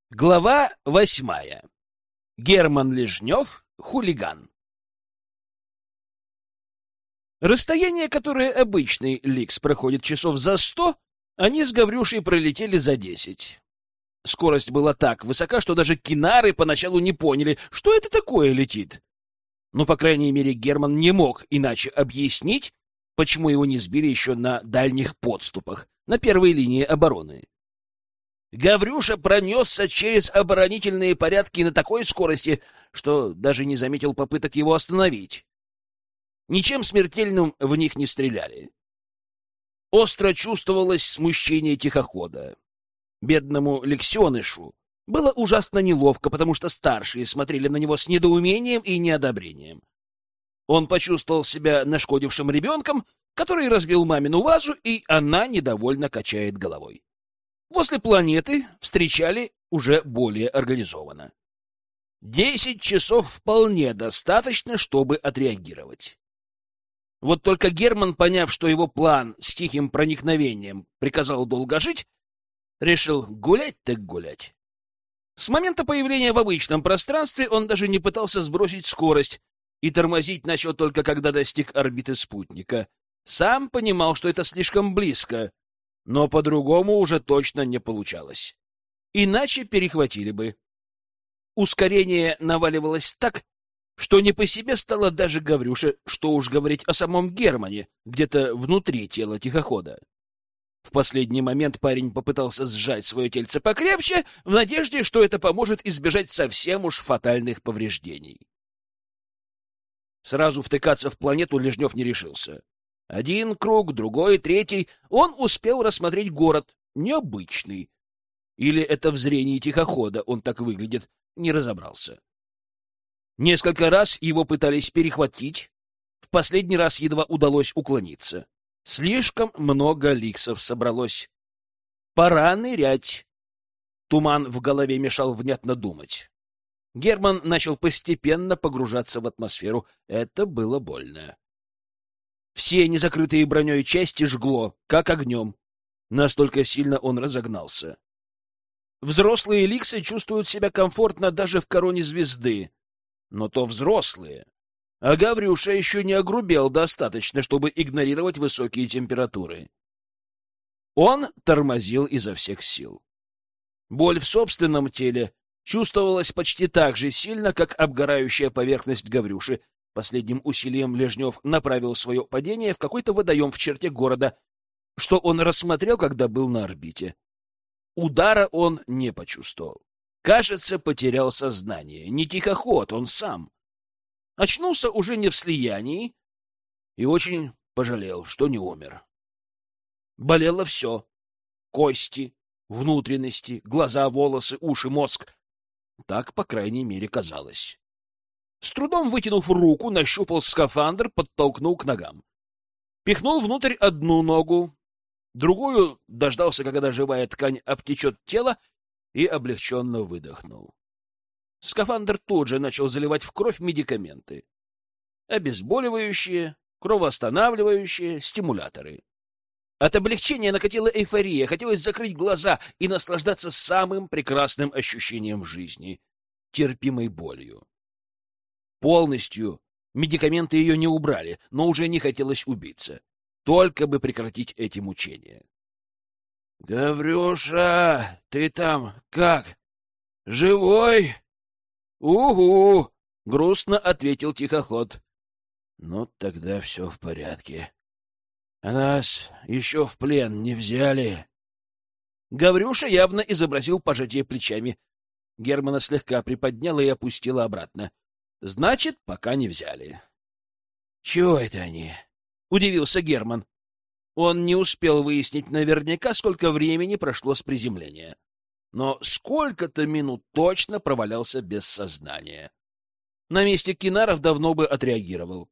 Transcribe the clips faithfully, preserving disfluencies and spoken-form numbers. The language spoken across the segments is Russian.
Глава восьмая. Герман Лежнев, хулиган. Расстояние, которое обычный Ликс проходит часов за сто, они с Гаврюшей пролетели за десять. Скорость была так высока, что даже кинары поначалу не поняли, что это такое летит. Но, по крайней мере, Герман не мог иначе объяснить, почему его не сбили еще на дальних подступах, на первой линии обороны. Гаврюша пронесся через оборонительные порядки на такой скорости, что даже не заметил попыток его остановить. Ничем смертельным в них не стреляли. Остро чувствовалось смущение тихохода. Бедному Лексенышу было ужасно неловко, потому что старшие смотрели на него с недоумением и неодобрением. Он почувствовал себя нашкодившим ребенком, который разбил мамину вазу, и она недовольно качает головой. Возле планеты встречали уже более организованно. Десять часов вполне достаточно, чтобы отреагировать. Вот только Герман, поняв, что его план с тихим проникновением приказал долго жить, решил гулять так гулять. С момента появления в обычном пространстве он даже не пытался сбросить скорость и тормозить начал только когда достиг орбиты спутника. Сам понимал, что это слишком близко, но по-другому уже точно не получалось. Иначе перехватили бы. Ускорение наваливалось так, что не по себе стало даже Гаврюше, что уж говорить о самом Германе, где-то внутри тела тихохода. В последний момент парень попытался сжать свое тельце покрепче, в надежде, что это поможет избежать совсем уж фатальных повреждений. Сразу втыкаться в планету Лежнев не решился. Один круг, другой, третий. Он успел рассмотреть город. Необычный. Или это в зрении тихохода он так выглядит, не разобрался. Несколько раз его пытались перехватить. В последний раз едва удалось уклониться. Слишком много ликсов собралось. Пора нырять. Туман в голове мешал внятно думать. Герман начал постепенно погружаться в атмосферу. Это было больно. Все незакрытые броней части жгло, как огнем. Настолько сильно он разогнался. Взрослые ликсы чувствуют себя комфортно даже в короне звезды. Но то взрослые. А Гаврюша еще не огрубел достаточно, чтобы игнорировать высокие температуры. Он тормозил изо всех сил. Боль в собственном теле чувствовалась почти так же сильно, как обгорающая поверхность Гаврюши. Последним усилием Лежнев направил свое падение в какой-то водоем в черте города, что он рассмотрел, когда был на орбите. Удара он не почувствовал. Кажется, потерял сознание. Не тихоход, он сам. Очнулся уже не в слиянии и очень пожалел, что не умер. Болело все. Кости, внутренности, глаза, волосы, уши, мозг. Так, по крайней мере, казалось. С трудом вытянув руку, нащупал скафандр, подтолкнул к ногам. Пихнул внутрь одну ногу, другую дождался, когда живая ткань обтечет тело, и облегченно выдохнул. Скафандр тут же начал заливать в кровь медикаменты. Обезболивающие, кровоостанавливающие, стимуляторы. От облегчения накатила эйфория, хотелось закрыть глаза и наслаждаться самым прекрасным ощущением в жизни — терпимой болью. Полностью медикаменты ее не убрали, но уже не хотелось убиться. Только бы прекратить эти мучения. — Гаврюша, ты там как? Живой? — Угу! — грустно ответил тихоход. — Ну, тогда все в порядке. А нас еще в плен не взяли. Гаврюша явно изобразил пожатие плечами. Германа слегка приподняла и опустила обратно. Значит, пока не взяли. — Чего это они? — удивился Герман. Он не успел выяснить наверняка, сколько времени прошло с приземления. Но сколько-то минут точно провалялся без сознания. На месте кинаров давно бы отреагировал.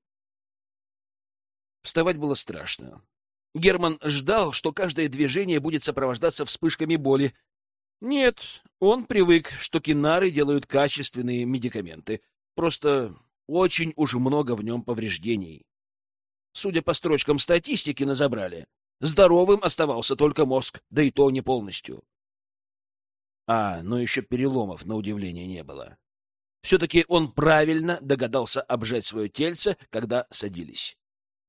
Вставать было страшно. Герман ждал, что каждое движение будет сопровождаться вспышками боли. Нет, он привык, что кинары делают качественные медикаменты. Просто очень уж много в нем повреждений. Судя по строчкам статистики назабрали, здоровым оставался только мозг, да и то не полностью. А, но еще переломов, на удивление, не было. Все-таки он правильно догадался обжать свое тельце, когда садились.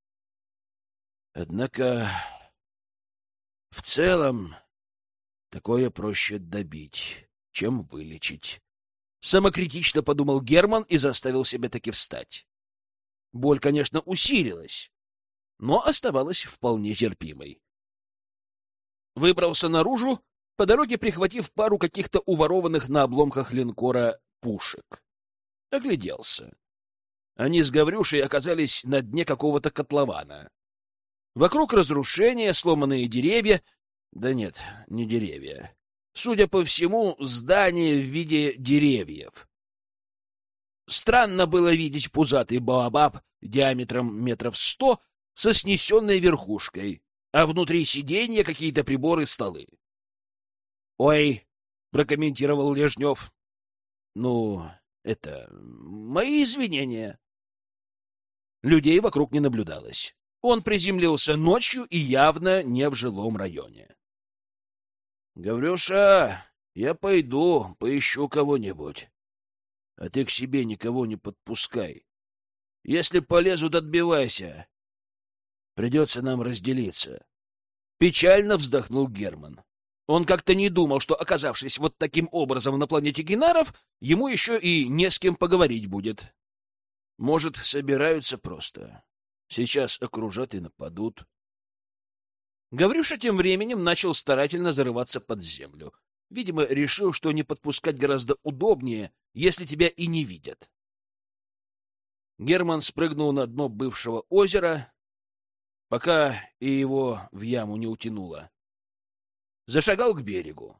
Однако, в целом, такое проще добить, чем вылечить. Самокритично подумал Герман и заставил себя таки встать. Боль, конечно, усилилась, но оставалась вполне терпимой. Выбрался наружу, по дороге прихватив пару каких-то уворованных на обломках линкора пушек. Огляделся. Они с Гаврюшей оказались на дне какого-то котлована. Вокруг разрушения, сломанные деревья. Да нет, не деревья. Судя по всему, здание в виде деревьев. Странно было видеть пузатый баобаб диаметром метров сто со снесенной верхушкой, а внутри сиденья какие-то приборы, столы. — Ой, — прокомментировал Лежнев. — Ну, это... мои извинения. Людей вокруг не наблюдалось. Он приземлился ночью и явно не в жилом районе. — Гаврюша, я пойду, поищу кого-нибудь. А ты к себе никого не подпускай. Если полезут, отбивайся. Придется нам разделиться. Печально вздохнул Герман. Он как-то не думал, что, оказавшись вот таким образом на планете Генаров, ему еще и не с кем поговорить будет. Может, собираются просто. Сейчас окружат и нападут. Гаврюша тем временем начал старательно зарываться под землю. Видимо, решил, что не подпускать гораздо удобнее, если тебя и не видят. Герман спрыгнул на дно бывшего озера, пока и его в яму не утянуло. Зашагал к берегу.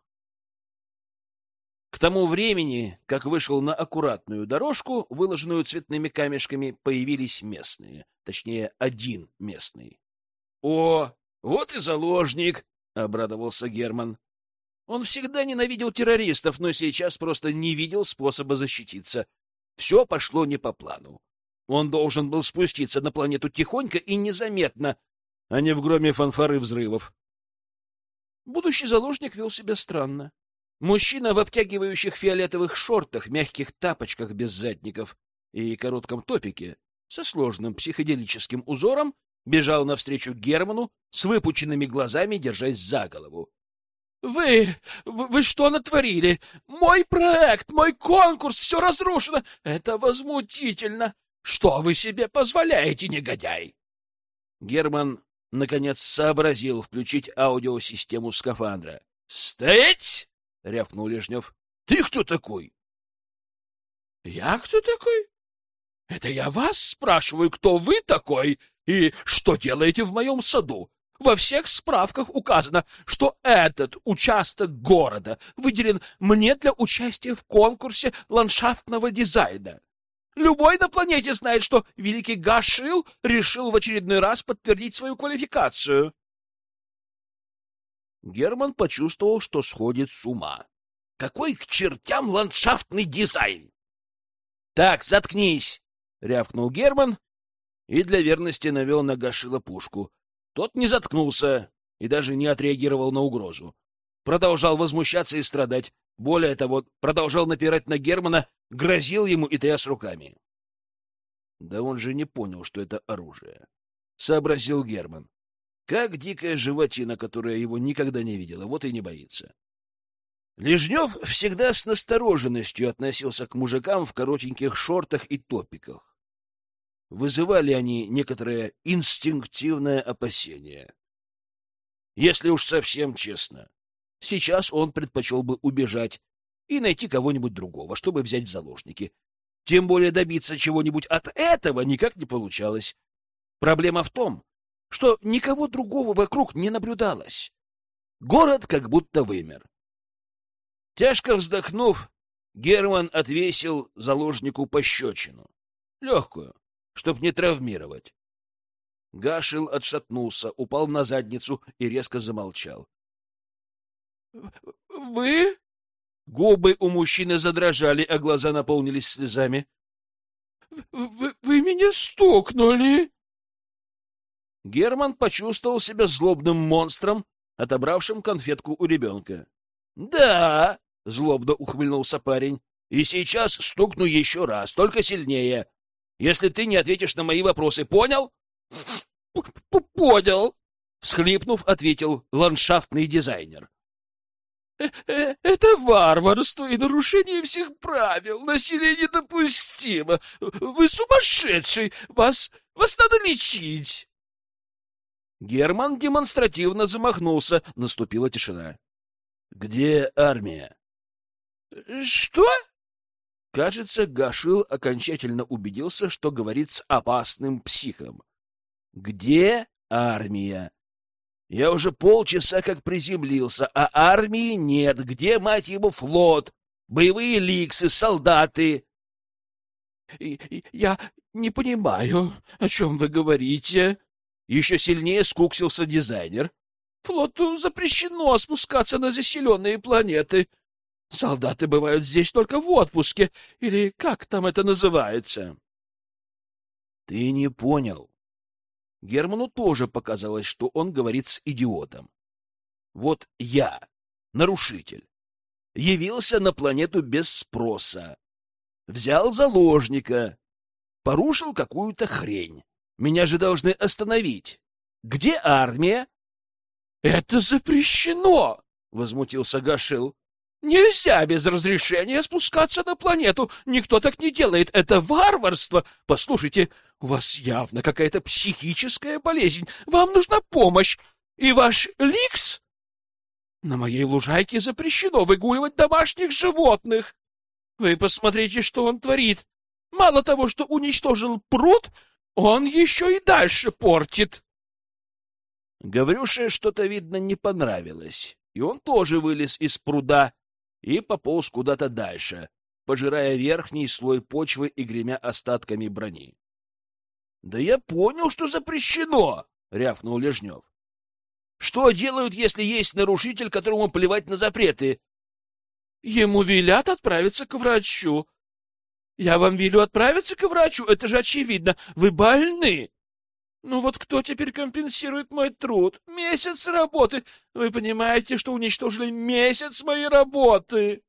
К тому времени, как вышел на аккуратную дорожку, выложенную цветными камешками, появились местные. Точнее, один местный. — О, вот и заложник! — обрадовался Герман. Он всегда ненавидел террористов, но сейчас просто не видел способа защититься. Все пошло не по плану. Он должен был спуститься на планету тихонько и незаметно, а не в громе фанфары и взрывов. Будущий заложник вел себя странно. Мужчина в обтягивающих фиолетовых шортах, мягких тапочках без задников и коротком топике со сложным психоделическим узором бежал навстречу Герману с выпученными глазами, держась за голову. Вы, вы, вы что натворили? Мой проект, мой конкурс, все разрушено. Это возмутительно. Что вы себе позволяете, негодяй? Герман, наконец, сообразил включить аудиосистему скафандра. — Стоять! — рявкнул Лежнев. — Ты кто такой? — Я кто такой? Это я вас спрашиваю, кто вы такой и что делаете в моем саду? Во всех справках указано, что этот участок города выделен мне для участия в конкурсе ландшафтного дизайна. Любой на планете знает, что великий Гашил решил в очередной раз подтвердить свою квалификацию. Герман почувствовал, что сходит с ума. Какой к чертям ландшафтный дизайн? — Так, заткнись! — рявкнул Герман и для верности навел на Гашила пушку. Тот не заткнулся и даже не отреагировал на угрозу. Продолжал возмущаться и страдать. Более того, продолжал напирать на Германа, грозил ему и тряс руками. Да он же не понял, что это оружие. Сообразил Герман. Как дикая животина, которая его никогда не видела, вот и не боится. Лежнев всегда с настороженностью относился к мужикам в коротеньких шортах и топиках. Вызывали они некоторое инстинктивное опасение. Если уж совсем честно, сейчас он предпочел бы убежать и найти кого-нибудь другого, чтобы взять в заложники. Тем более добиться чего-нибудь от этого никак не получалось. Проблема в том, что никого другого вокруг не наблюдалось. Город как будто вымер. Тяжко вздохнув, Герман отвесил заложнику пощечину. Легкую, чтоб не травмировать. Гашил отшатнулся, упал на задницу и резко замолчал. — Вы? Губы у мужчины задрожали, а глаза наполнились слезами. — Вы, вы меня стукнули! Герман почувствовал себя злобным монстром, отобравшим конфетку у ребенка. — Да! злобно ухмыльнулся парень. И сейчас стукну еще раз, только сильнее, если ты не ответишь на мои вопросы. Понял? Понял, всхлипнув, ответил ландшафтный дизайнер. Это варварство и нарушение всех правил. Насилие недопустимо. Вы сумасшедший. Вас, вас надо лечить. Герман демонстративно замахнулся. Наступила тишина. Где армия? Что? Кажется, Гашил окончательно убедился, что говорит с опасным психом. Где армия? Я уже полчаса как приземлился, а армии нет. Где, мать его, флот? Боевые ликсы, солдаты? Я не понимаю, о чем вы говорите. Еще сильнее скуксился дизайнер. Флоту запрещено спускаться на заселенные планеты. Солдаты бывают здесь только в отпуске, или как там это называется? Ты не понял. Герману тоже показалось, что он говорит с идиотом. Вот я, нарушитель, явился на планету без спроса, взял заложника, порушил какую-то хрень. Меня же должны остановить. Где армия? — Это запрещено! — возмутился Гашил. — Нельзя без разрешения спускаться на планету. Никто так не делает. Это варварство. Послушайте, у вас явно какая-то психическая болезнь. Вам нужна помощь. И ваш Ликс? На моей лужайке запрещено выгуливать домашних животных. Вы посмотрите, что он творит. Мало того, что уничтожил пруд, он еще и дальше портит. Гаврюше что-то, видно, не понравилось, и он тоже вылез из пруда и пополз куда-то дальше, пожирая верхний слой почвы и гремя остатками брони. — Да я понял, что запрещено! — рявкнул Лежнев. — Что делают, если есть нарушитель, которому плевать на запреты? — Ему велят отправиться к врачу. — Я вам велю отправиться к врачу, это же очевидно. Вы больны. Ну вот кто теперь компенсирует мой труд? Месяц работы. Вы понимаете, что уничтожили месяц моей работы?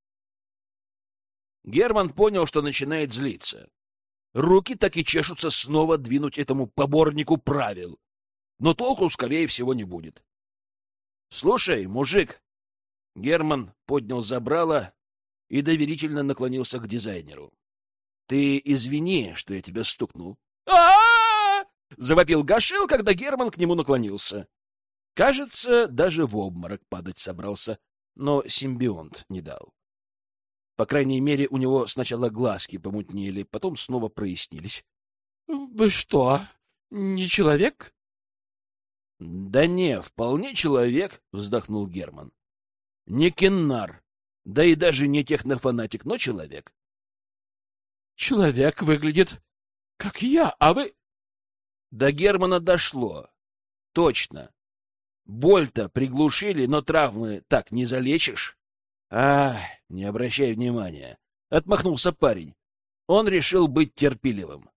Герман понял, что начинает злиться. Руки так и чешутся снова двинуть этому поборнику правил. Но толку, скорее всего, не будет. — Слушай, мужик! Герман поднял забрало и доверительно наклонился к дизайнеру. — Ты извини, что я тебя стукнул. А-а-а! — завопил Гашил, когда Герман к нему наклонился. Кажется, даже в обморок падать собрался, но симбионт не дал. По крайней мере, у него сначала глазки помутнели, потом снова прояснились. — Вы что, не человек? — Да не, вполне человек, — вздохнул Герман. — Не кеннар, да и даже не технофанатик, но человек. — Человек выглядит, как я, а вы... До Германа дошло. Точно. Боль-то приглушили, но травмы так не залечишь. А, не обращай внимания. Отмахнулся парень. Он решил быть терпеливым.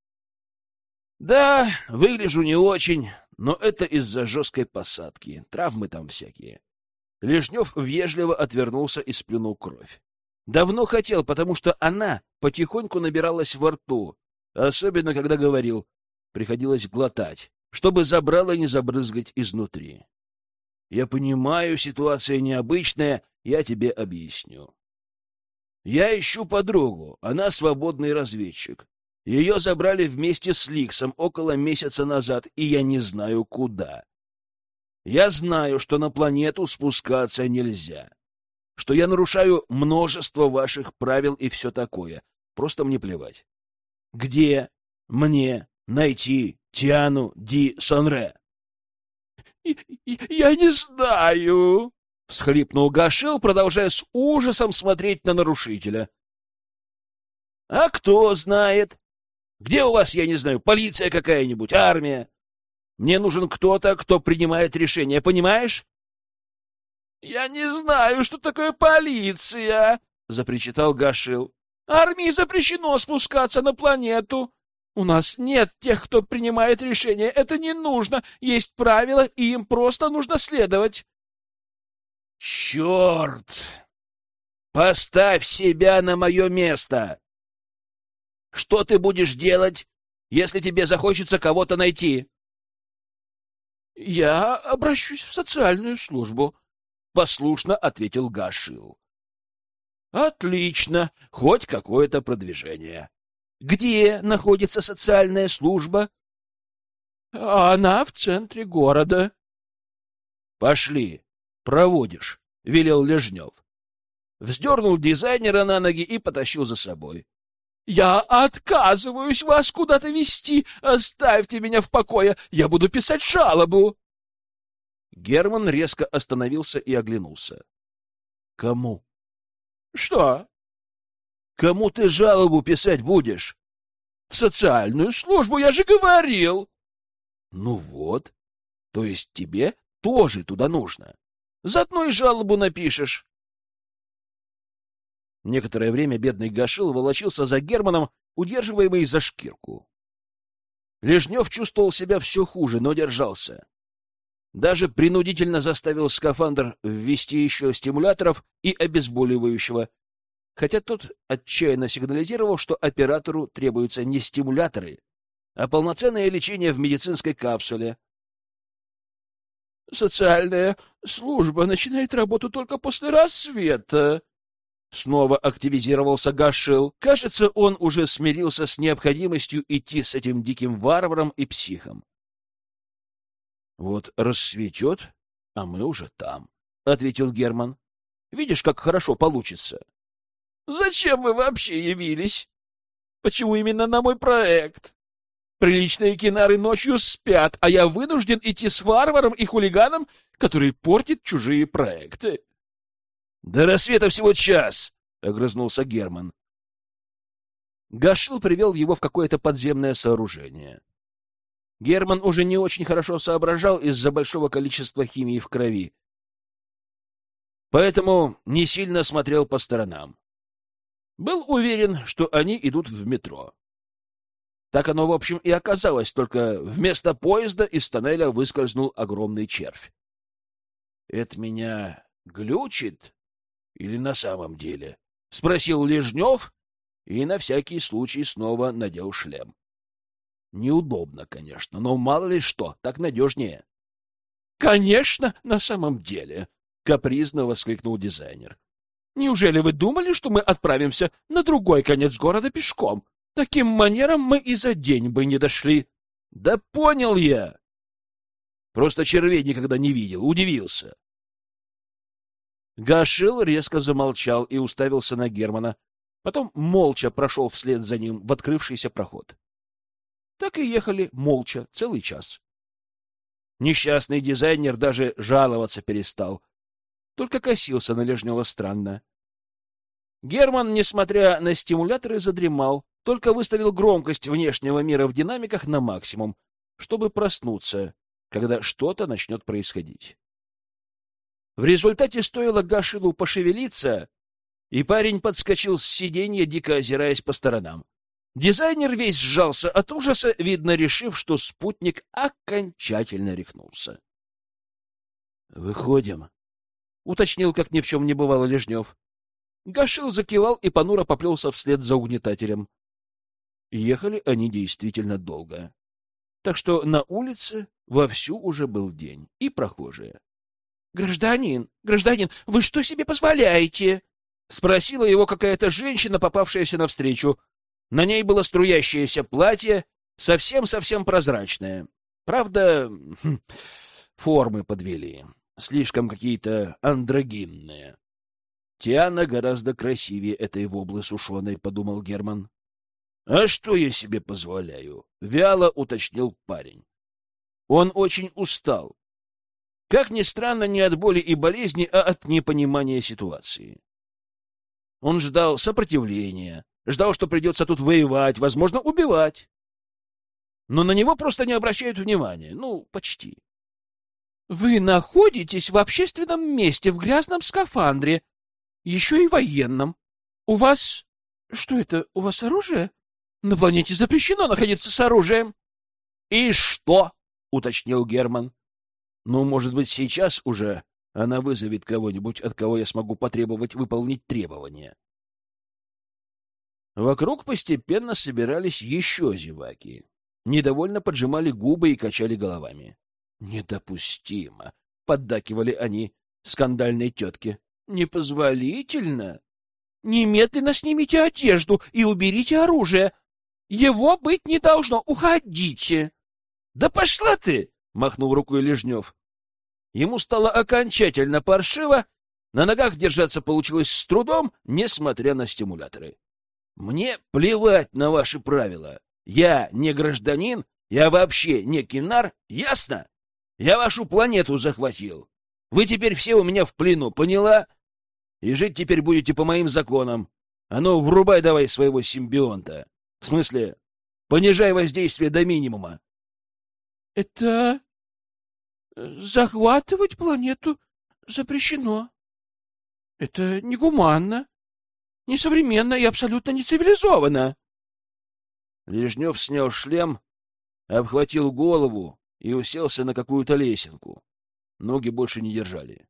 Да, выгляжу не очень, но это из-за жесткой посадки. Травмы там всякие. Лежнев вежливо отвернулся и сплюнул кровь. Давно хотел, потому что она потихоньку набиралась во рту, особенно когда говорил. Приходилось глотать, чтобы забрало не забрызгать изнутри. Я понимаю, ситуация необычная, я тебе объясню. Я ищу подругу, она свободный разведчик. Ее забрали вместе с Ликсом около месяца назад, и я не знаю, куда. Я знаю, что на планету спускаться нельзя, что я нарушаю множество ваших правил и все такое. Просто мне плевать. Где мне найти Тиану Ди Сонре? — Я не знаю, — всхлипнул Гашил, продолжая с ужасом смотреть на нарушителя. — А кто знает? Где у вас, я не знаю, полиция какая-нибудь, армия? Мне нужен кто-то, кто принимает решения, понимаешь? — Я не знаю, что такое полиция, — запричитал Гашил. — Армии запрещено спускаться на планету. У нас нет тех, кто принимает решения. Это не нужно. Есть правила, и им просто нужно следовать. — Черт! Поставь себя на мое место. Что ты будешь делать, если тебе захочется кого-то найти? Я обращусь в социальную службу, послушно ответил Гашил. Отлично, хоть какое-то продвижение. Где находится социальная служба? Она в центре города. Пошли, проводишь, велел Лежнев. Вздернул дизайнера на ноги и потащил за собой. Я отказываюсь вас куда-то везти. Оставьте меня в покое. Я буду писать жалобу. Герман резко остановился и оглянулся. Кому? Что? Кому ты жалобу писать будешь? В социальную службу, я же говорил. Ну вот. То есть тебе тоже туда нужно. Заодно и жалобу напишешь. Некоторое время бедный Гашил волочился за Германом, удерживаемый за шкирку. Лежнев чувствовал себя все хуже, но держался. Даже принудительно заставил скафандр ввести еще стимуляторов и обезболивающего, хотя тот отчаянно сигнализировал, что оператору требуются не стимуляторы, а полноценное лечение в медицинской капсуле. «Социальная служба начинает работу только после рассвета», — снова активизировался Гашил. Кажется, он уже смирился с необходимостью идти с этим диким варваром и психом. «Вот рассветет, а мы уже там», — ответил Герман. «Видишь, как хорошо получится». «Зачем вы вообще явились? Почему именно на мой проект? Приличные кинары ночью спят, а я вынужден идти с варваром и хулиганом, который портит чужие проекты». «До рассвета всего час», — огрызнулся Герман. Гашил привел его в какое-то подземное сооружение. Герман уже не очень хорошо соображал из-за большого количества химии в крови, поэтому не сильно смотрел по сторонам. Был уверен, что они идут в метро. Так оно, в общем, и оказалось, только вместо поезда из тоннеля выскользнул огромный червь. — Это меня глючит или на самом деле? — спросил Лежнев и на всякий случай снова надел шлем. Неудобно, конечно, но мало ли что, так надежнее. — Конечно, на самом деле! — капризно воскликнул дизайнер. — Неужели вы думали, что мы отправимся на другой конец города пешком? Таким манером мы и за день бы не дошли. — Да понял я! Просто червей никогда не видел, удивился. Гашил резко замолчал и уставился на Германа, потом молча прошел вслед за ним в открывшийся проход. Так и ехали молча целый час. Несчастный дизайнер даже жаловаться перестал, только косился на Лежнева странно. Герман, несмотря на стимуляторы, задремал, только выставил громкость внешнего мира в динамиках на максимум, чтобы проснуться, когда что-то начнет происходить. В результате стоило Гашилу пошевелиться, и парень подскочил с сиденья, дико озираясь по сторонам. Дизайнер весь сжался от ужаса, видно, решив, что спутник окончательно рехнулся. — Выходим, — уточнил, как ни в чем не бывало, Лежнев. Гашил закивал и понуро поплелся вслед за угнетателем. Ехали они действительно долго, так что на улице вовсю уже был день и прохожие. — Гражданин, гражданин, вы что себе позволяете? — спросила его какая-то женщина, попавшаяся навстречу. На ней было струящееся платье, совсем-совсем прозрачное. Правда, формы подвели, слишком какие-то андрогинные. Тиана гораздо красивее этой воблы сушеной, — подумал Герман. — А что я себе позволяю? — вяло уточнил парень. Он очень устал. Как ни странно, не от боли и болезни, а от непонимания ситуации. Он ждал сопротивления, ждал, что придется тут воевать, возможно, убивать. Но на него просто не обращают внимания. Ну, почти. — Вы находитесь в общественном месте, в грязном скафандре, еще и военном. У вас... Что это, у вас оружие? На планете запрещено находиться с оружием. — И что? — уточнил Герман. — Ну, может быть, сейчас уже Она вызовет кого-нибудь, от кого я смогу потребовать выполнить требования. Вокруг постепенно собирались еще зеваки. Недовольно поджимали губы и качали головами. «Недопустимо!» — поддакивали они скандальной тетке. «Непозволительно! Немедленно снимите одежду и уберите оружие! Его быть не должно! Уходите!» «Да пошла ты!» — махнул рукой Лежнев. Ему стало окончательно паршиво, на ногах держаться получилось с трудом, несмотря на стимуляторы. «Мне плевать на ваши правила. Я не гражданин, я вообще не кинар, ясно? Я вашу планету захватил. Вы теперь все у меня в плену, поняла? И жить теперь будете по моим законам. А ну, врубай давай своего симбионта. В смысле, понижай воздействие до минимума». «Это... захватывать планету запрещено. Это негуманно, несовременно и абсолютно нецивилизованно». Лежнев снял шлем, обхватил голову и уселся на какую-то лесенку. Ноги больше не держали.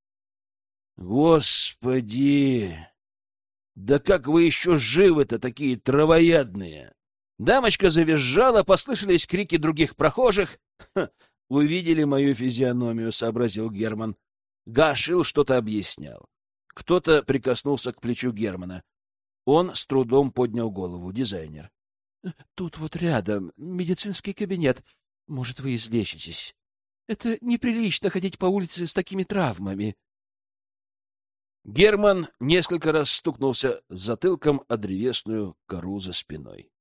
«Господи! Да как вы еще живы-то, такие травоядные!» Дамочка завизжала, послышались крики других прохожих. «Ха, увидели мою физиономию», — сообразил Герман. Гашил что-то объяснял. Кто-то прикоснулся к плечу Германа. Он с трудом поднял голову. Дизайнер. «Тут вот рядом медицинский кабинет. Может, вы излечитесь. Это неприлично ходить по улице с такими травмами». Герман несколько раз стукнулся затылком о древесную кору за спиной.